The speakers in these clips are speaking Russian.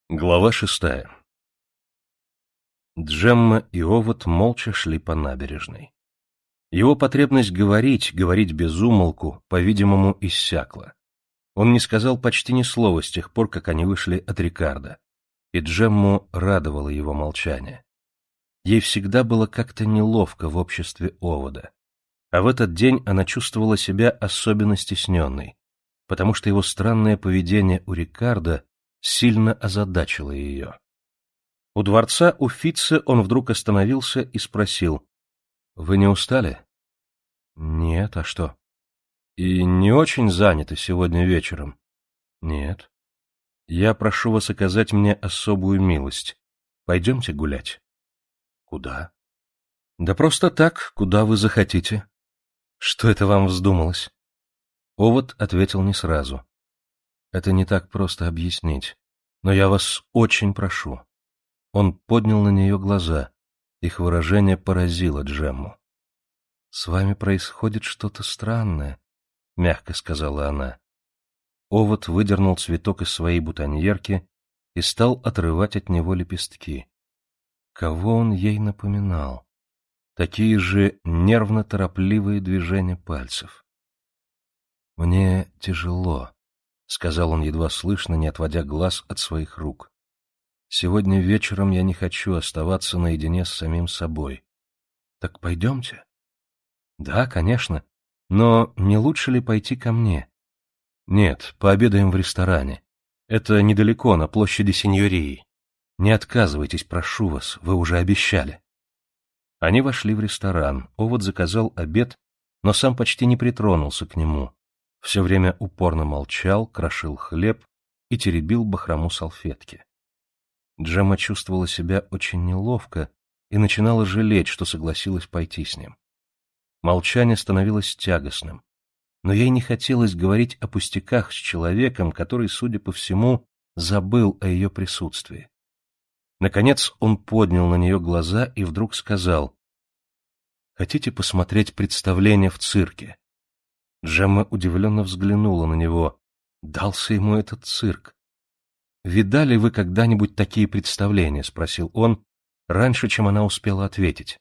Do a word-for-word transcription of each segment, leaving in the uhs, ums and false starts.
Глава шестая. Джемма и Овод молча шли по набережной. Его потребность говорить, говорить без умолку, по-видимому, иссякла. Он не сказал почти ни слова с тех пор, как они вышли от Рикардо, и Джемму радовало его молчание. Ей всегда было как-то неловко в обществе Овода, а в этот день она чувствовала себя особенно стесненной, потому что его странное поведение у Рикардо сильно озадачило ее. У дворца Уффици он вдруг остановился и спросил: «Вы не устали?» «Нет, а что?» «И не очень заняты сегодня вечером?» «Нет». «Я прошу вас оказать мне особую милость. Пойдемте гулять». «Куда?» «Да просто так, куда вы захотите». «Что это вам вздумалось?» Овод ответил не сразу. «Это не так просто объяснить, но я вас очень прошу». Он поднял на нее глаза, их выражение поразило Джемму. «С вами происходит что-то странное», — мягко сказала она. Овод выдернул цветок из своей бутоньерки и стал отрывать от него лепестки. Кого он ей напоминал? Такие же нервно-торопливые движения пальцев. «Мне тяжело», — сказал он едва слышно, не отводя глаз от своих рук. «Сегодня вечером я не хочу оставаться наедине с самим собой. Так пойдемте?» «Да, конечно. Но не лучше ли пойти ко мне?» «Нет, пообедаем в ресторане. Это недалеко, на площади Синьории. Не отказывайтесь, прошу вас, вы уже обещали». Они вошли в ресторан. Овод заказал обед, но сам почти не притронулся к нему. Все время упорно молчал, крошил хлеб и теребил бахрому салфетки. Джемма чувствовала себя очень неловко и начинала жалеть, что согласилась пойти с ним. Молчание становилось тягостным, но ей не хотелось говорить о пустяках с человеком, который, судя по всему, забыл о ее присутствии. Наконец он поднял на нее глаза и вдруг сказал: «Хотите посмотреть представление в цирке?» Джемма удивленно взглянула на него. Дался ему этот цирк. «Видали вы когда-нибудь такие представления?» — спросил он, раньше, чем она успела ответить.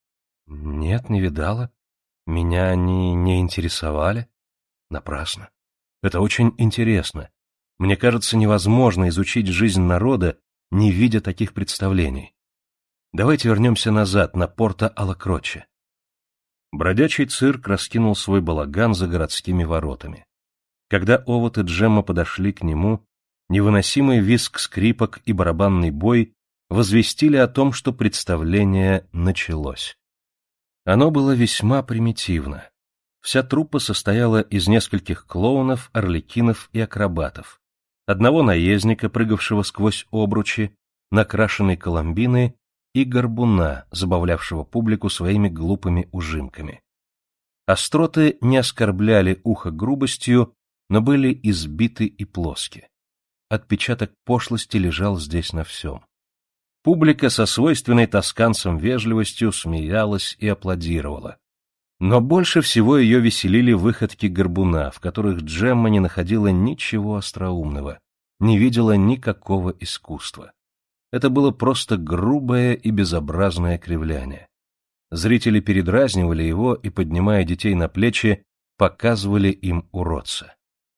«Нет, не видала. Меня они не интересовали». «Напрасно. Это очень интересно. Мне кажется, невозможно изучить жизнь народа, не видя таких представлений. Давайте вернемся назад, на Порто-Алла-Кроче». Бродячий цирк раскинул свой балаган за городскими воротами. Когда Овод и Джемма подошли к нему, невыносимый визг скрипок и барабанный бой возвестили о том, что представление началось. Оно было весьма примитивно. Вся труппа состояла из нескольких клоунов, арлекинов и акробатов, одного наездника, прыгавшего сквозь обручи, накрашенной коломбины и горбуна, забавлявшего публику своими глупыми ужимками. Остроты не оскорбляли ухо грубостью, но были избиты и плоски. Отпечаток пошлости лежал здесь на всем. Публика со свойственной тосканцам вежливостью смеялась и аплодировала. Но больше всего ее веселили выходки горбуна, в которых Джемма не находила ничего остроумного, не видела никакого искусства. Это было просто грубое и безобразное кривляние. Зрители передразнивали его и, поднимая детей на плечи, показывали им уродца.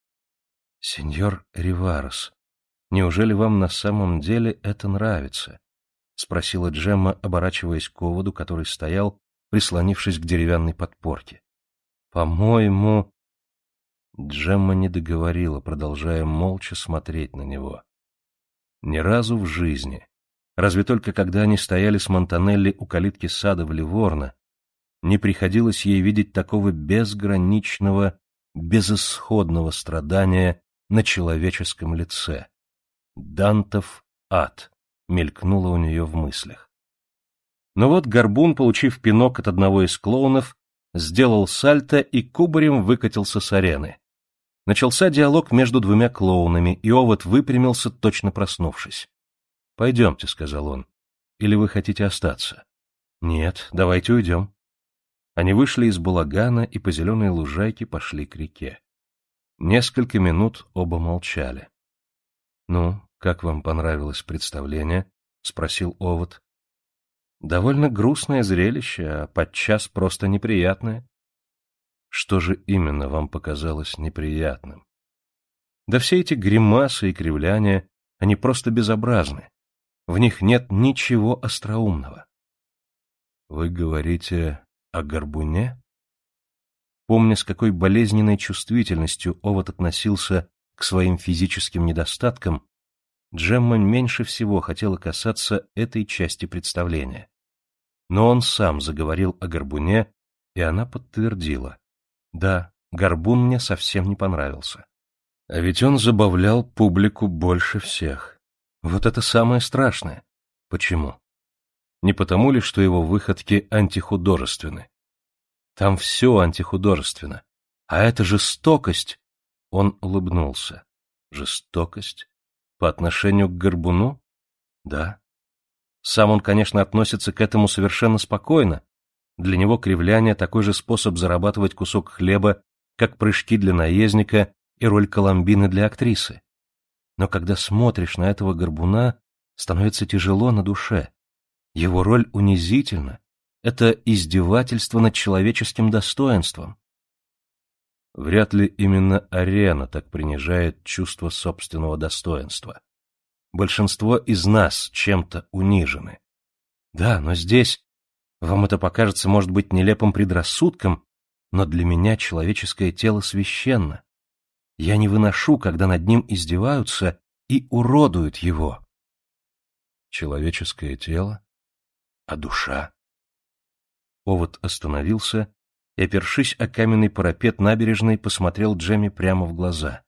«Сеньор Риварес, неужели вам на самом деле это нравится?» — спросила Джемма, оборачиваясь к Оводу, который стоял, прислонившись к деревянной подпорке. «По-моему...» Джемма не договорила, продолжая молча смотреть на него. Ни разу в жизни, разве только когда они стояли с Монтанелли у калитки сада в Ливорно, не приходилось ей видеть такого безграничного, безысходного страдания на человеческом лице. Дантов ад мелькнуло у нее в мыслях. Но вот горбун, получив пинок от одного из клоунов, сделал сальто и кубарем выкатился с арены. Начался диалог между двумя клоунами, и Овод выпрямился, точно проснувшись. «Пойдемте», — сказал он. «Или вы хотите остаться?» «Нет, давайте уйдем». Они вышли из балагана и по зеленой лужайке пошли к реке. Несколько минут оба молчали. — Ну, Как вам понравилось представление? — спросил Овод. — Довольно грустное зрелище, а подчас просто неприятное. — Что же именно вам показалось неприятным? — Да все эти гримасы и кривляния, они просто безобразны. В них нет ничего остроумного. — Вы говорите о горбуне? Помня, с какой болезненной чувствительностью Овод относился к своим физическим недостаткам, Джемма меньше всего хотела касаться этой части представления. Но он сам заговорил о горбуне, и она подтвердила. Да, горбун мне совсем не понравился. А ведь он забавлял публику больше всех. Вот это самое страшное. Почему? Не потому ли, что его выходки антихудожественны? Там все антихудожественно. А это жестокость. Он улыбнулся. Жестокость? По отношению к горбуну? Да. Сам он, конечно, относится к этому совершенно спокойно. Для него кривляние — такой же способ зарабатывать кусок хлеба, как прыжки для наездника и роль Коломбины для актрисы. Но когда смотришь на этого горбуна, становится тяжело на душе. Его роль унизительна. Это издевательство над человеческим достоинством. Вряд ли именно арена так принижает чувство собственного достоинства. Большинство из нас чем-то унижены. Да, но здесь вам это покажется, может быть, нелепым предрассудком, но для меня человеческое тело священно. Я не выношу, когда над ним издеваются и уродуют его. Человеческое тело? А душа? Овод остановился и, опершись о каменный парапет набережной, посмотрел Джемме прямо в глаза.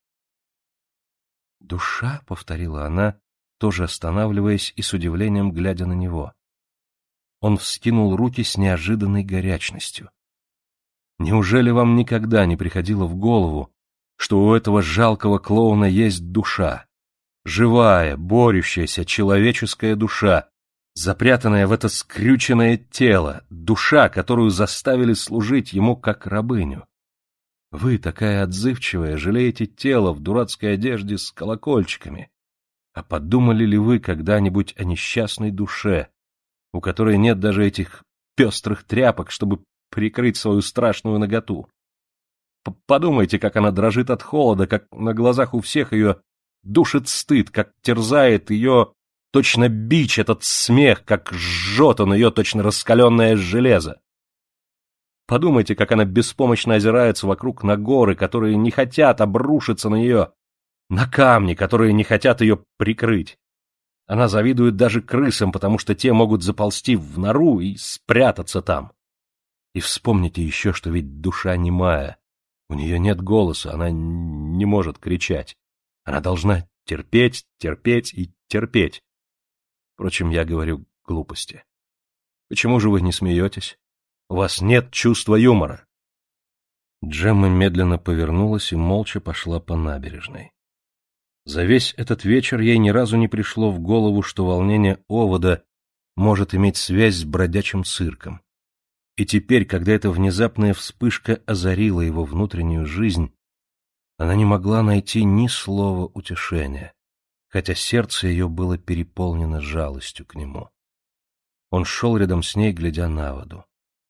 «Душа?» — повторила она, тоже останавливаясь и с удивлением глядя на него. Он вскинул руки с неожиданной горячностью. «Неужели вам никогда не приходило в голову, что у этого жалкого клоуна есть душа? Живая, борющаяся, человеческая душа, запрятанная в это скрюченное тело, душа, которую заставили служить ему как рабыню. Вы, такая отзывчивая, жалеете тело в дурацкой одежде с колокольчиками. А подумали ли вы когда-нибудь о несчастной душе, у которой нет даже этих пестрых тряпок, чтобы прикрыть свою страшную наготу? Подумайте, как она дрожит от холода, как на глазах у всех ее душит стыд, как терзает ее точно бич этот смех, как жжет он ее точно раскаленное железо. Подумайте, как она беспомощно озирается вокруг на горы, которые не хотят обрушиться на нее, на камни, которые не хотят ее прикрыть. Она завидует даже крысам, потому что те могут заползти в нору и спрятаться там. И вспомните еще, что ведь душа немая. У нее нет голоса, она не может кричать. Она должна терпеть, терпеть и терпеть. Впрочем, я говорю глупости. Почему же вы не смеетесь? У вас нет чувства юмора. Джемма медленно повернулась и молча пошла по набережной. За весь этот вечер ей ни разу не пришло в голову, что волнение Овода может иметь связь с бродячим цирком. И теперь, когда эта внезапная вспышка озарила его внутреннюю жизнь, она не могла найти ни слова утешения, хотя сердце ее было переполнено жалостью к нему. Он шел рядом с ней, глядя на воду.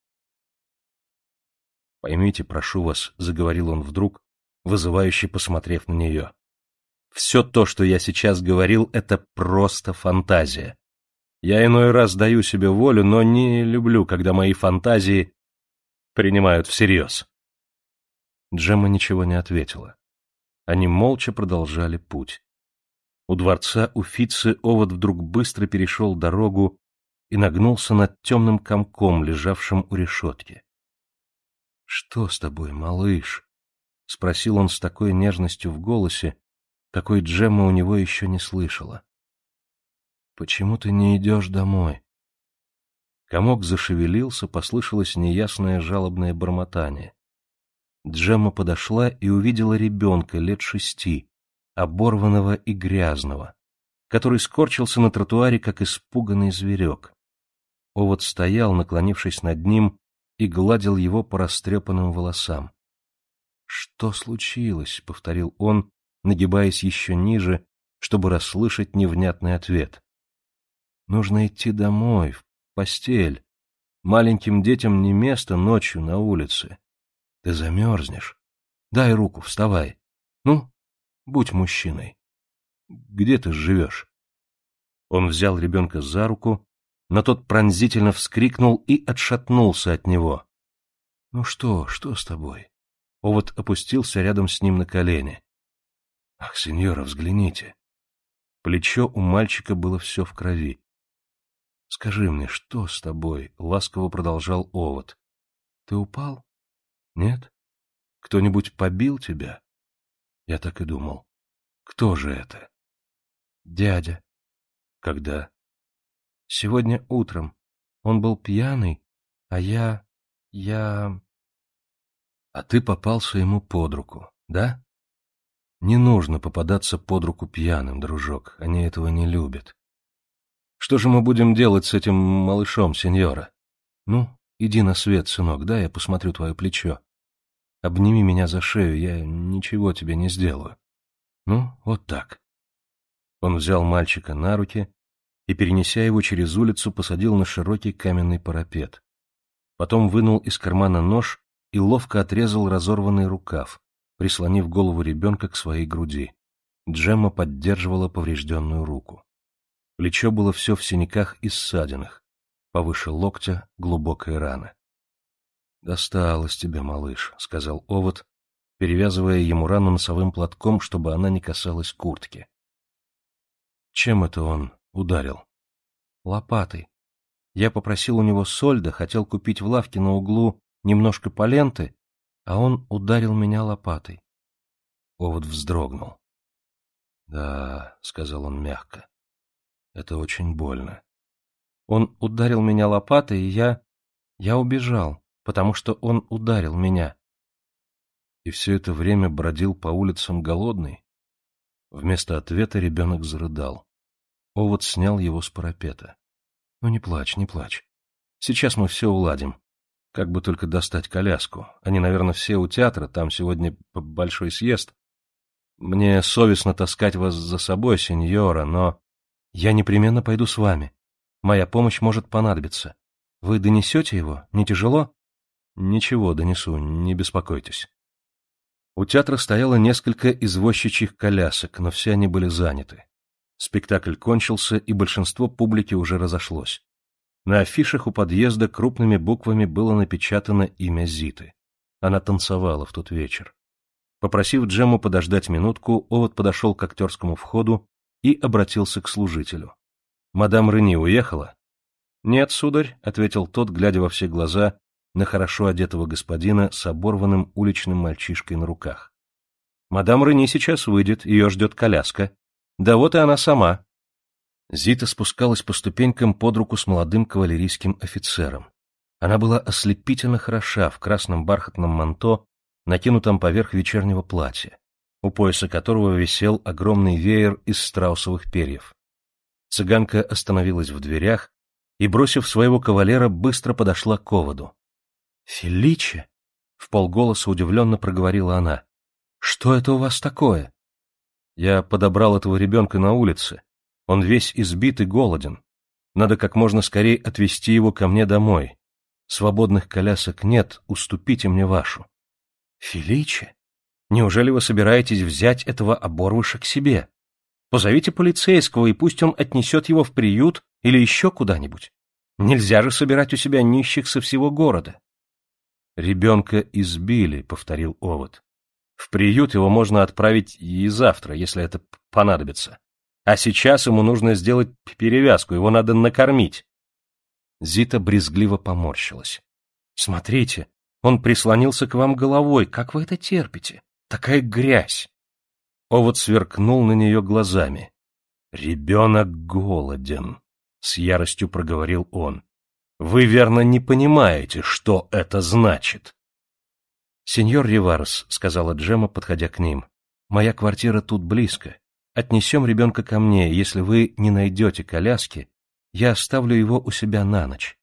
«Поймите, прошу вас», — заговорил он вдруг, вызывающе посмотрев на нее. «Все то, что я сейчас говорил, — это просто фантазия. Я иной раз даю себе волю, но не люблю, когда мои фантазии принимают всерьез». Джемма ничего не ответила. Они молча продолжали путь. У дворца Уффици Овод вдруг быстро перешел дорогу и нагнулся над темным комком, лежавшим у решетки. — Что с тобой, малыш? — спросил он с такой нежностью в голосе, какой Джемма у него еще не слышала. — Почему ты не идешь домой? Комок зашевелился, послышалось неясное жалобное бормотание. Джемма подошла и увидела ребенка лет шести, оборванного и грязного, который скорчился на тротуаре, как испуганный зверек. Овод стоял, наклонившись над ним, и гладил его по растрепанным волосам. — Что случилось? — повторил он, нагибаясь еще ниже, чтобы расслышать невнятный ответ. Нужно идти домой, в постель. Маленьким детям не место ночью на улице. Ты замерзнешь. Дай руку, вставай. Ну, будь мужчиной. Где ты живешь? Он взял ребенка за руку, но тот пронзительно вскрикнул и отшатнулся от него. — Ну что, что с тобой? Овод опустился рядом с ним на колени. — Ах, сеньора, взгляните. Плечо у мальчика было все в крови. — Скажи мне, что с тобой? — ласково продолжал Овод. — Ты упал? — Нет? Кто-нибудь побил тебя? Я так и думал. Кто же это? — Дядя. — Когда? — Сегодня утром. Он был пьяный, а я... я... — А ты попался ему под руку, да? Не нужно попадаться под руку пьяным, дружок, они этого не любят. Что же мы будем делать с этим малышом, сеньора? Ну, иди на свет, сынок, дай я посмотрю твое плечо. Обними меня за шею, я ничего тебе не сделаю. Ну, вот так. Он взял мальчика на руки и, перенеся его через улицу, посадил на широкий каменный парапет. Потом вынул из кармана нож и ловко отрезал разорванный рукав, прислонив голову ребенка к своей груди. Джемма поддерживала поврежденную руку. Плечо было все в синяках и ссадинах. Повыше локтя глубокая рана. — Досталось тебе, малыш, — сказал Овод, перевязывая ему рану носовым платком, чтобы она не касалась куртки. — Чем это он ударил? — Лопатой. Я попросил у него сольда, хотел купить в лавке на углу немножко поленты, а он ударил меня лопатой. Овод вздрогнул. — Да, — сказал он мягко, — это очень больно. Он ударил меня лопатой, и я... я убежал, потому что он ударил меня. И все это время бродил по улицам голодный? Вместо ответа ребенок зарыдал. Овод снял его с парапета. — Ну не плачь, не плачь. Сейчас мы все уладим. Как бы только достать коляску. Они, наверное, все у театра, там сегодня большой съезд. Мне совестно таскать вас за собой, сеньора, но... Я непременно пойду с вами. Моя помощь может понадобиться. Вы донесете его? Не тяжело? Ничего, донесу, не беспокойтесь. У театра стояло несколько извозчичьих колясок, но все они были заняты. Спектакль кончился, и большинство публики уже разошлось. На афишах у подъезда крупными буквами было напечатано имя Зиты. Она танцевала в тот вечер. Попросив Джемму подождать минутку, Овод подошел к актерскому входу и обратился к служителю. — Мадам Рени уехала? — Нет, сударь, — ответил тот, глядя во все глаза на хорошо одетого господина с оборванным уличным мальчишкой на руках. — Мадам Рени сейчас выйдет, ее ждет коляска. Да вот и она сама. Зита спускалась по ступенькам под руку с молодым кавалерийским офицером. Она была ослепительно хороша в красном бархатном манто, накинутом поверх вечернего платья, у пояса которого висел огромный веер из страусовых перьев. Цыганка остановилась в дверях и, бросив своего кавалера, быстро подошла к Оводу. — Феличе! — вполголоса удивленно проговорила она. — Что это у вас такое? — Я подобрал этого ребенка на улице. Он весь избит и голоден. Надо как можно скорее отвезти его ко мне домой. Свободных колясок нет, уступите мне вашу. — Феличе? Неужели вы собираетесь взять этого оборвыша к себе? Позовите полицейского, и пусть он отнесет его в приют или еще куда-нибудь. Нельзя же собирать у себя нищих со всего города. — Ребенка избили, — повторил Овод. — В приют его можно отправить и завтра, если это понадобится. А сейчас ему нужно сделать перевязку, его надо накормить. Зита брезгливо поморщилась. — Смотрите, он прислонился к вам головой. Как вы это терпите? Такая грязь! Овод сверкнул на нее глазами. — Ребенок голоден, — с яростью проговорил он. — Вы, верно, не понимаете, что это значит. — Сеньор Риварес, — сказала Джемма, подходя к ним, — моя квартира тут близко. Отнесем ребенка ко мне, если вы не найдете коляски, я оставлю его у себя на ночь.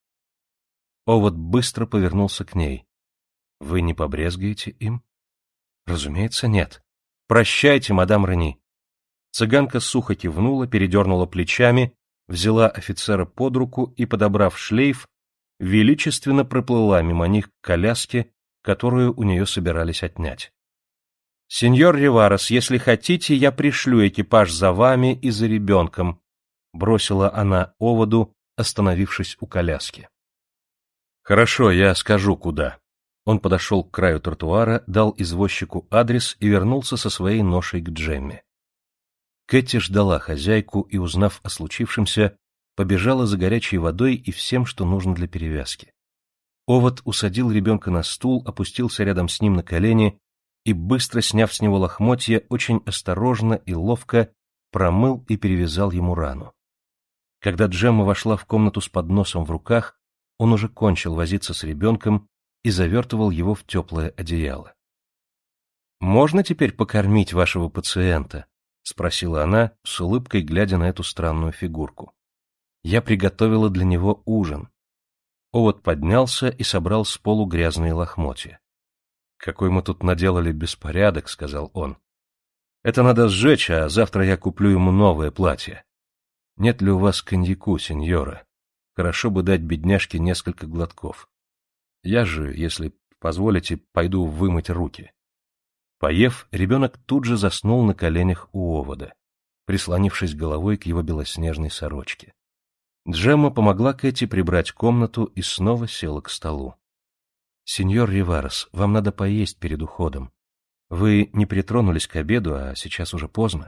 Овод быстро повернулся к ней. — Вы не побрезгаете им? — Разумеется, нет. Прощайте, мадам Рени. Цыганка сухо кивнула, передернула плечами, взяла офицера под руку и, подобрав шлейф, величественно проплыла мимо них к коляске, которую у нее собирались отнять. — Сеньор Риварес, если хотите, я пришлю экипаж за вами и за ребенком, — бросила она оводу, остановившись у коляски. — Хорошо, я скажу, куда. Он подошел к краю тротуара, дал извозчику адрес и вернулся со своей ношей к Джемме. Кэти ждала хозяйку и, узнав о случившемся, побежала за горячей водой и всем, что нужно для перевязки. Овод усадил ребенка на стул, опустился рядом с ним на колени и, быстро сняв с него лохмотья, очень осторожно и ловко промыл и перевязал ему рану. Когда Джемма вошла в комнату с подносом в руках, он уже кончил возиться с ребенком и завертывал его в теплое одеяло. — Можно теперь покормить вашего пациента? — спросила она, с улыбкой глядя на эту странную фигурку. — Я приготовила для него ужин. Овод поднялся и собрал с полу грязные лохмотья. — Какой мы тут наделали беспорядок, — сказал он. — Это надо сжечь, а завтра я куплю ему новое платье. Нет ли у вас коньяку, сеньора? Хорошо бы дать бедняжке несколько глотков. Я же, если позволите, пойду вымыть руки. Поев, ребенок тут же заснул на коленях у овода, прислонившись головой к его белоснежной сорочке. Джемма помогла Кэти прибрать комнату и снова села к столу. — Сеньор Риварес, вам надо поесть перед уходом. Вы не притронулись к обеду, а сейчас уже поздно.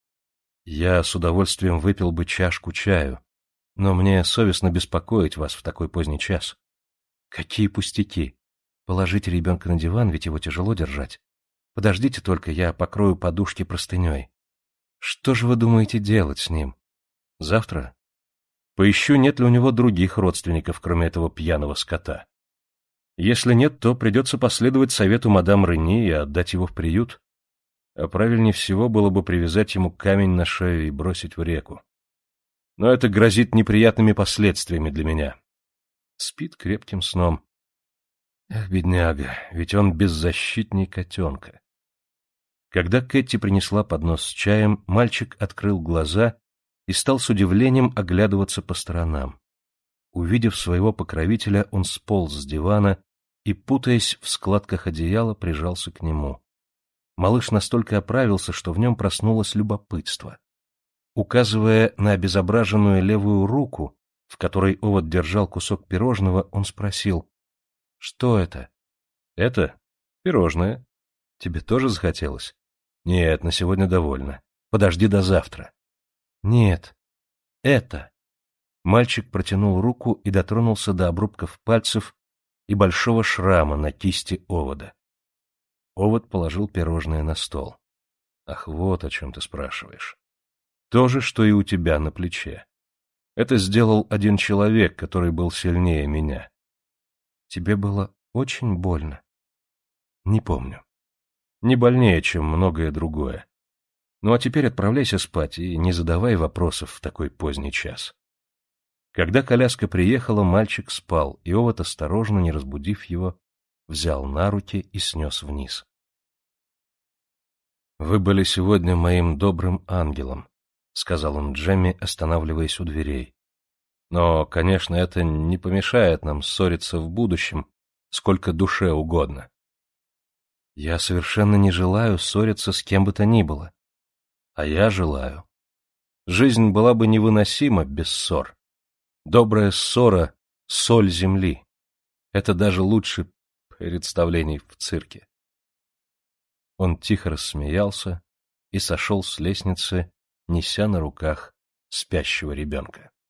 Я с удовольствием выпил бы чашку чаю, но мне совестно беспокоить вас в такой поздний час. Какие пустяки! Положите ребенка на диван, ведь его тяжело держать. Подождите только, я покрою подушки простыней. Что же вы думаете делать с ним? Завтра? Поищу, нет ли у него других родственников, кроме этого пьяного скота. Если нет, то придется последовать совету мадам Рени и отдать его в приют. А правильнее всего было бы привязать ему камень на шею и бросить в реку. Но это грозит неприятными последствиями для меня. Спит крепким сном. Эх, бедняга, ведь он беззащитней котенка. Когда Кэти принесла поднос с чаем, мальчик открыл глаза и стал с удивлением оглядываться по сторонам. Увидев своего покровителя, он сполз с дивана и, путаясь в складках одеяла, прижался к нему. Малыш настолько оправился, что в нем проснулось любопытство. Указывая на обезображенную левую руку, в которой овод держал кусок пирожного, он спросил: — Что это? — Это пирожное. Тебе тоже захотелось? — Нет, на сегодня довольно. Подожди до завтра. — Нет, это. Мальчик протянул руку и дотронулся до обрубков пальцев и большого шрама на кисти овода. Овод положил пирожное на стол. — Ах, вот о чем ты спрашиваешь. То же, что и у тебя на плече. Это сделал один человек, который был сильнее меня. Тебе было очень больно? Не помню. Не больнее, чем многое другое. Ну а теперь отправляйся спать и не задавай вопросов в такой поздний час. Когда коляска приехала, мальчик спал, и овод, осторожно, не разбудив его, взял на руки и снес вниз. — Вы были сегодня моим добрым ангелом, — сказал он Джемме, останавливаясь у дверей. — Но, конечно, это не помешает нам ссориться в будущем, сколько душе угодно. — Я совершенно не желаю ссориться с кем бы то ни было. А я желаю. Жизнь была бы невыносима без ссор. Добрая ссора — соль земли. Это даже лучше представлений в цирке. Он тихо рассмеялся и сошел с лестницы, неся на руках спящего ребенка.